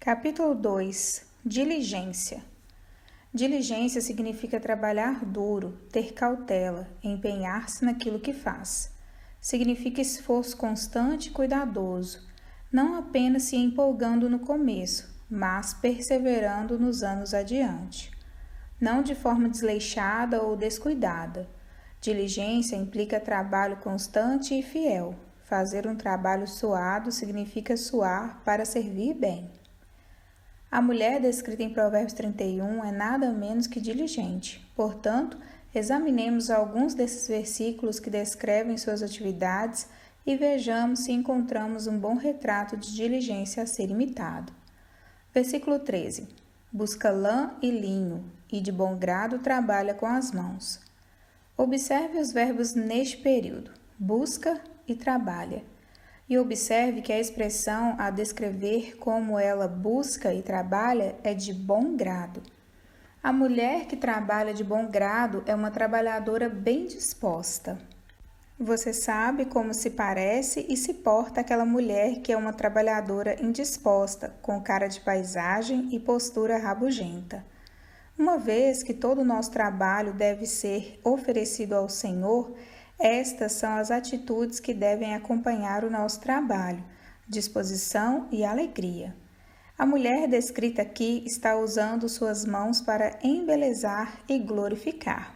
Capítulo 2. Diligência. Diligência significa trabalhar duro, ter cautela, empenhar-se naquilo que faz. Significa esforço constante e cuidadoso, não apenas se empolgando no começo, mas perseverando nos anos adiante. Não de forma desleixada ou descuidada. Diligência implica trabalho constante e fiel. Fazer um trabalho suado significa suar para servir bem. A mulher descrita em Provérbios 31 é nada menos que diligente. Portanto, examinemos alguns desses versículos que descrevem suas atividades e vejamos se encontramos um bom retrato de diligência a ser imitado. Versículo 13. Busca lã e linho, e de bom grado trabalha com as mãos. Observe os verbos neste período: busca e trabalha. E observe que a expressão a descrever como ela busca e trabalha é de bom grado. A mulher que trabalha de bom grado é uma trabalhadora bem disposta. Você sabe como se parece e se porta aquela mulher que é uma trabalhadora indisposta, com cara de paisagem e postura rabugenta. Uma vez que todo o nosso trabalho deve ser oferecido ao Senhor, estas são as atitudes que devem acompanhar o nosso trabalho: disposição e alegria. A mulher descrita aqui está usando suas mãos para embelezar e glorificar.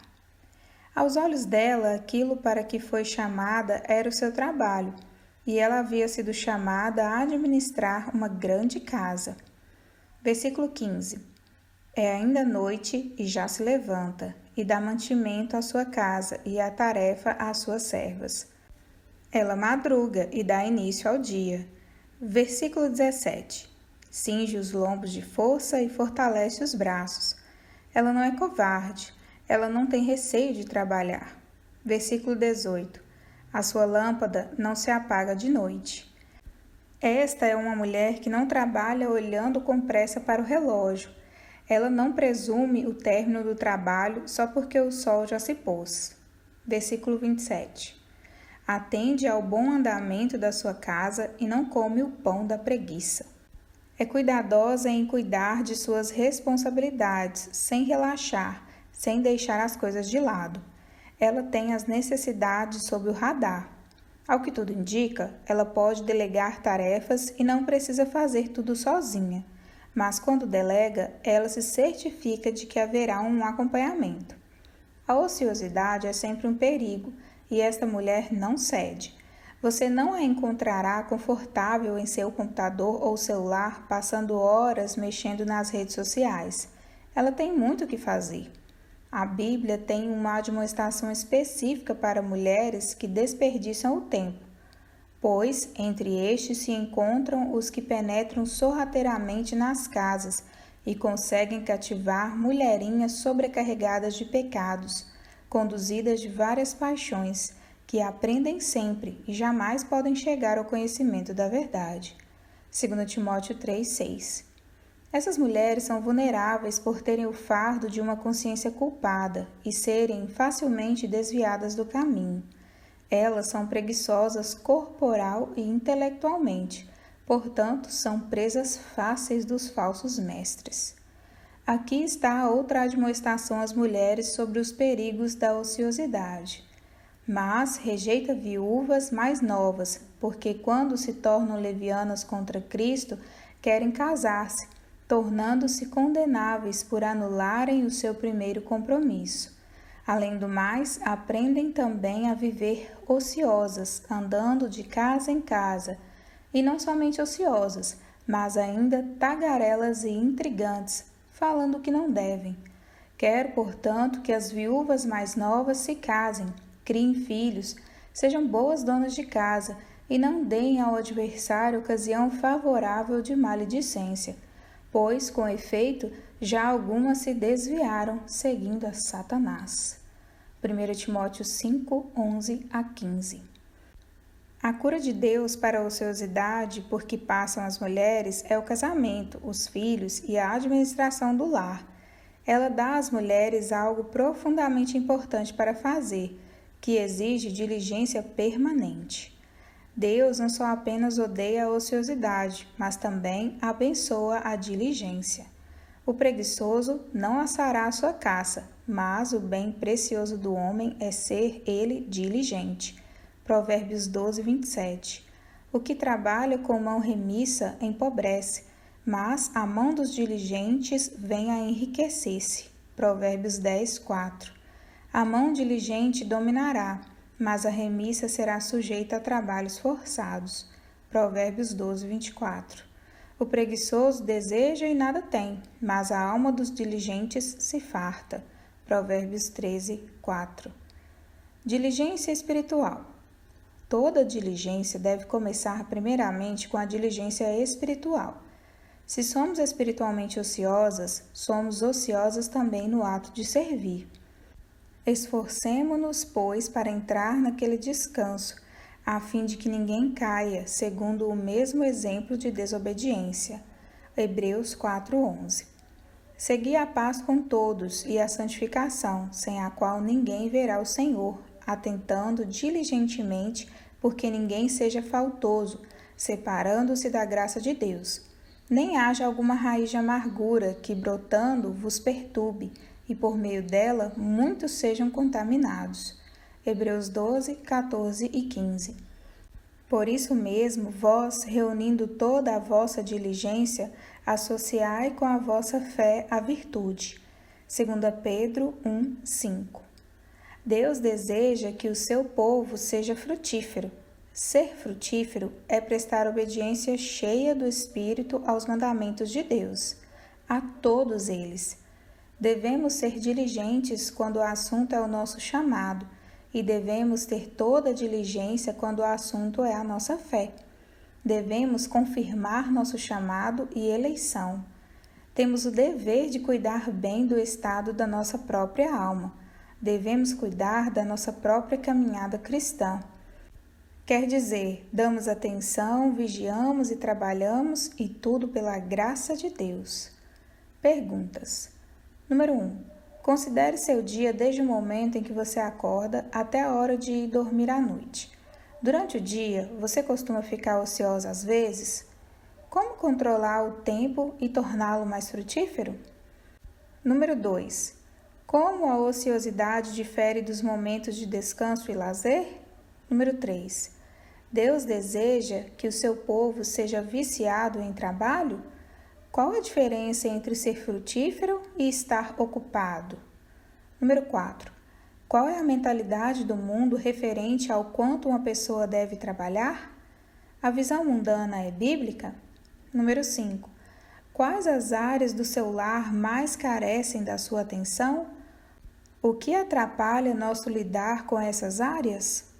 Aos olhos dela, aquilo para que foi chamada era o seu trabalho, e ela havia sido chamada a administrar uma grande casa. Versículo 15. É ainda noite e já se levanta, e dá mantimento à sua casa e a tarefa às suas servas. Ela madruga e dá início ao dia. Versículo 17. Cinge os lombos de força e fortalece os braços. Ela não é covarde, ela não tem receio de trabalhar. Versículo 18. A sua lâmpada não se apaga de noite. Esta é uma mulher que não trabalha olhando com pressa para o relógio. Ela não presume o término do trabalho só porque o sol já se pôs. Versículo 27. Atende ao bom andamento da sua casa e não come o pão da preguiça. É cuidadosa em cuidar de suas responsabilidades, sem relaxar, sem deixar as coisas de lado. Ela tem as necessidades sob o radar. Ao que tudo indica, ela pode delegar tarefas e não precisa fazer tudo sozinha. Mas quando delega, ela se certifica de que haverá um acompanhamento. A ociosidade é sempre um perigo, e esta mulher não cede. Você não a encontrará confortável em seu computador ou celular, passando horas mexendo nas redes sociais. Ela tem muito o que fazer. A Bíblia tem uma admoestação específica para mulheres que desperdiçam o tempo, pois entre estes se encontram os que penetram sorrateiramente nas casas e conseguem cativar mulherinhas sobrecarregadas de pecados, conduzidas de várias paixões, que aprendem sempre e jamais podem chegar ao conhecimento da verdade. 2 Timóteo 3,6. Essas mulheres são vulneráveis por terem o fardo de uma consciência culpada e serem facilmente desviadas do caminho. Elas são preguiçosas corporal e intelectualmente, portanto, são presas fáceis dos falsos mestres. Aqui está outra admoestação às mulheres sobre os perigos da ociosidade. Mas rejeita viúvas mais novas, porque quando se tornam levianas contra Cristo, querem casar-se, tornando-se condenáveis por anularem o seu primeiro compromisso. Além do mais, aprendem também a viver ociosas, andando de casa em casa, e não somente ociosas, mas ainda tagarelas e intrigantes, falando o que não devem. Quero, portanto, que as viúvas mais novas se casem, criem filhos, sejam boas donas de casa e não deem ao adversário ocasião favorável de maledicência, pois, com efeito, já algumas se desviaram, seguindo a Satanás. 1 Timóteo 5, 11 a 15. A cura de Deus para a ociosidade por que passam as mulheres é o casamento, os filhos e a administração do lar. Ela dá às mulheres algo profundamente importante para fazer, que exige diligência permanente. Deus não só apenas odeia a ociosidade, mas também abençoa a diligência. O preguiçoso não assará a sua caça, mas o bem precioso do homem é ser ele diligente. Provérbios 12, 27. O que trabalha com mão remissa empobrece, mas a mão dos diligentes vem a enriquecer-se. Provérbios 10, 4. A mão diligente dominará, mas a remissa será sujeita a trabalhos forçados. Provérbios 12, 24. O preguiçoso deseja e nada tem, mas a alma dos diligentes se farta. Provérbios 13, 4. Diligência espiritual. Toda diligência deve começar primeiramente com a diligência espiritual. Se somos espiritualmente ociosas, somos ociosas também no ato de servir. Esforcemo-nos, pois, para entrar naquele descanso, a fim de que ninguém caia, segundo o mesmo exemplo de desobediência. Hebreus 4:11. Segui a paz com todos e a santificação, sem a qual ninguém verá o Senhor, atentando diligentemente, porque ninguém seja faltoso, separando-se da graça de Deus. Nem haja alguma raiz de amargura que, brotando, vos perturbe, e por meio dela muitos sejam contaminados. Hebreus 12, 14 e 15. Por isso mesmo, vós, reunindo toda a vossa diligência, associai com a vossa fé a virtude. 2 Pedro 1, 5. Deus deseja que o seu povo seja frutífero. Ser frutífero é prestar obediência cheia do Espírito aos mandamentos de Deus, a todos eles. Devemos ser diligentes quando o assunto é o nosso chamado, e devemos ter toda a diligência quando o assunto é a nossa fé. Devemos confirmar nosso chamado e eleição. Temos o dever de cuidar bem do estado da nossa própria alma. Devemos cuidar da nossa própria caminhada cristã. Quer dizer, damos atenção, vigiamos e trabalhamos, e tudo pela graça de Deus. Perguntas. Número 1. Considere seu dia desde o momento em que você acorda até a hora de ir dormir à noite. Durante o dia, você costuma ficar ociosa às vezes? Como controlar o tempo e torná-lo mais frutífero? Número 2. Como a ociosidade difere dos momentos de descanso e lazer? Número 3. Deus deseja que o seu povo seja viciado em trabalho? Qual a diferença entre ser frutífero e estar ocupado? Número 4. Qual é a mentalidade do mundo referente ao quanto uma pessoa deve trabalhar? A visão mundana é bíblica? Número 5. Quais as áreas do seu lar mais carecem da sua atenção? O que atrapalha nosso lidar com essas áreas?